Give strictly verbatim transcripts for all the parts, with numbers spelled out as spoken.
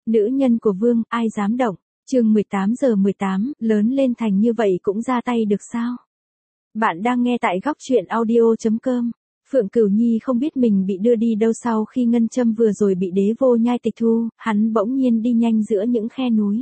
nữ nhân của vương, ai dám động. Chương mười tám giờ mười tám, lớn lên thành như vậy cũng ra tay được sao? Bạn đang nghe tại góc truyện audio chấm com. Phượng Cửu Nhi không biết mình bị đưa đi đâu sau khi ngân châm vừa rồi bị Đế Vô Nhai tịch thu, hắn bỗng nhiên đi nhanh giữa những khe núi.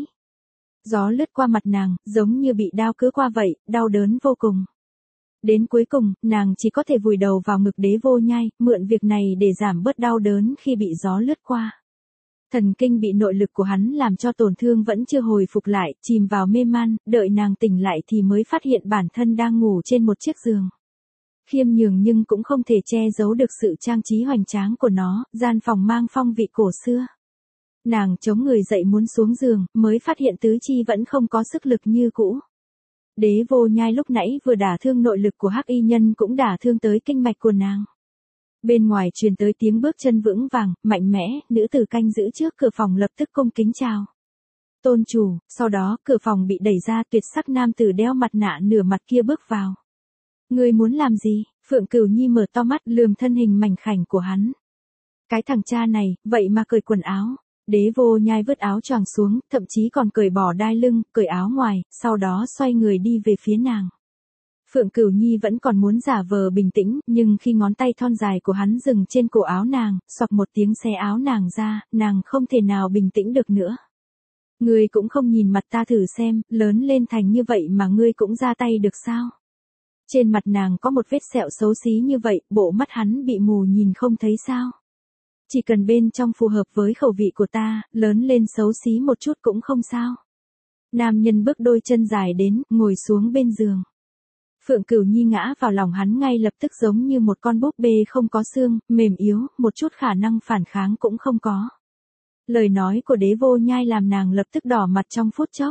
Gió lướt qua mặt nàng, giống như bị đao cứa qua vậy, đau đớn vô cùng. Đến cuối cùng, nàng chỉ có thể vùi đầu vào ngực Đế Vô Nhai, mượn việc này để giảm bớt đau đớn khi bị gió lướt qua. Thần kinh bị nội lực của hắn làm cho tổn thương vẫn chưa hồi phục lại, chìm vào mê man, đợi nàng tỉnh lại thì mới phát hiện bản thân đang ngủ trên một chiếc giường. Khiêm nhường nhưng cũng không thể che giấu được sự trang trí hoành tráng của nó, gian phòng mang phong vị cổ xưa. Nàng chống người dậy muốn xuống giường, mới phát hiện tứ chi vẫn không có sức lực như cũ. Đế Vô Nhai lúc nãy vừa đả thương nội lực của Hắc Y Nhân cũng đả thương tới kinh mạch của nàng. Bên ngoài truyền tới tiếng bước chân vững vàng, mạnh mẽ, nữ tử canh giữ trước cửa phòng lập tức cung kính chào. Tôn chủ, sau đó cửa phòng bị đẩy ra, tuyệt sắc nam tử đeo mặt nạ nửa mặt kia bước vào. Ngươi muốn làm gì? Phượng Cửu Nhi mở to mắt lườm thân hình mảnh khảnh của hắn. Cái thằng cha này, vậy mà cởi quần áo. Đế Vô Nhai vứt áo choàng xuống, thậm chí còn cởi bỏ đai lưng, cởi áo ngoài, sau đó xoay người đi về phía nàng. Phượng Cửu Nhi vẫn còn muốn giả vờ bình tĩnh, nhưng khi ngón tay thon dài của hắn dừng trên cổ áo nàng, xoạc một tiếng xé áo nàng ra, nàng không thể nào bình tĩnh được nữa. Ngươi cũng không nhìn mặt ta thử xem, lớn lên thành như vậy mà ngươi cũng ra tay được sao? Trên mặt nàng có một vết sẹo xấu xí như vậy, bộ mắt hắn bị mù nhìn không thấy sao? Chỉ cần bên trong phù hợp với khẩu vị của ta, lớn lên xấu xí một chút cũng không sao. Nam nhân bước đôi chân dài đến, ngồi xuống bên giường. Phượng Cửu Nhi ngã vào lòng hắn ngay lập tức giống như một con búp bê không có xương, mềm yếu, một chút khả năng phản kháng cũng không có. Lời nói của Đế Vô Nhai làm nàng lập tức đỏ mặt trong phút chốc.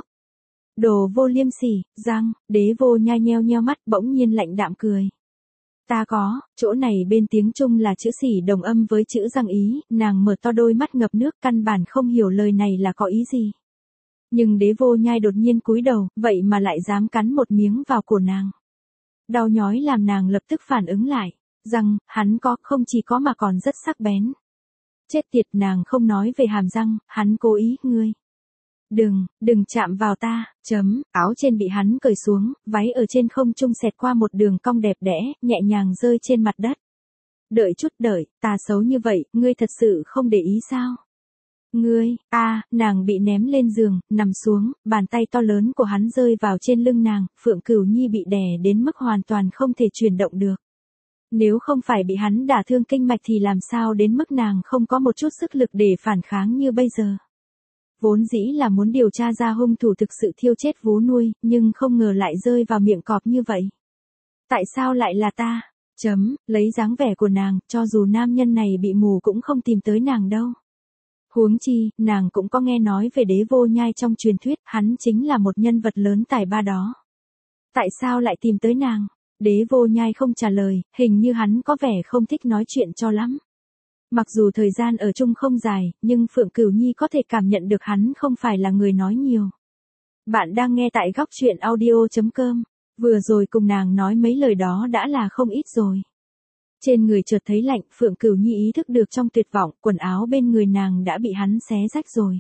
Đồ vô liêm sỉ, răng, Đế Vô Nhai nheo nheo mắt bỗng nhiên lạnh đạm cười. Ta có, chỗ này bên tiếng Trung là chữ sỉ đồng âm với chữ răng ý, nàng mở to đôi mắt ngập nước căn bản không hiểu lời này là có ý gì. Nhưng Đế Vô Nhai đột nhiên cúi đầu, vậy mà lại dám cắn một miếng vào cổ nàng. Đau nhói làm nàng lập tức phản ứng lại, rằng, hắn có, không chỉ có mà còn rất sắc bén. Chết tiệt, nàng không nói về hàm răng, hắn cố ý, ngươi. Đừng, đừng chạm vào ta, chấm, áo trên bị hắn cởi xuống, váy ở trên không trung xẹt qua một đường cong đẹp đẽ, nhẹ nhàng rơi trên mặt đất. Đợi chút đợi, ta xấu như vậy, ngươi thật sự không để ý sao? Ngươi, a, à, nàng bị ném lên giường, nằm xuống, bàn tay to lớn của hắn rơi vào trên lưng nàng, Phượng Cửu Nhi bị đè đến mức hoàn toàn không thể chuyển động được. Nếu không phải bị hắn đả thương kinh mạch thì làm sao đến mức nàng không có một chút sức lực để phản kháng như bây giờ. Vốn dĩ là muốn điều tra ra hung thủ thực sự thiêu chết vú nuôi, nhưng không ngờ lại rơi vào miệng cọp như vậy. Tại sao lại là ta? Chấm, lấy dáng vẻ của nàng, cho dù nam nhân này bị mù cũng không tìm tới nàng đâu. Huống chi, nàng cũng có nghe nói về Đế Vô Nhai trong truyền thuyết, hắn chính là một nhân vật lớn tài ba đó. Tại sao lại tìm tới nàng? Đế Vô Nhai không trả lời, hình như hắn có vẻ không thích nói chuyện cho lắm. Mặc dù thời gian ở chung không dài, nhưng Phượng Cửu Nhi có thể cảm nhận được hắn không phải là người nói nhiều. Bạn đang nghe tại góc truyện audio chấm com. Vừa rồi cùng nàng nói mấy lời đó đã là không ít rồi. Trên người chợt thấy lạnh, Phượng Cửu Nhi ý thức được trong tuyệt vọng, quần áo bên người nàng đã bị hắn xé rách rồi.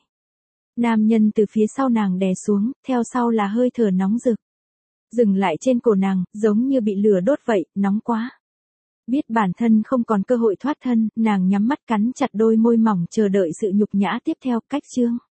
Nam nhân từ phía sau nàng đè xuống, theo sau là hơi thở nóng rực. Dừng lại trên cổ nàng, giống như bị lửa đốt vậy, nóng quá. Biết bản thân không còn cơ hội thoát thân, nàng nhắm mắt cắn chặt đôi môi mỏng chờ đợi sự nhục nhã tiếp theo, cách chương.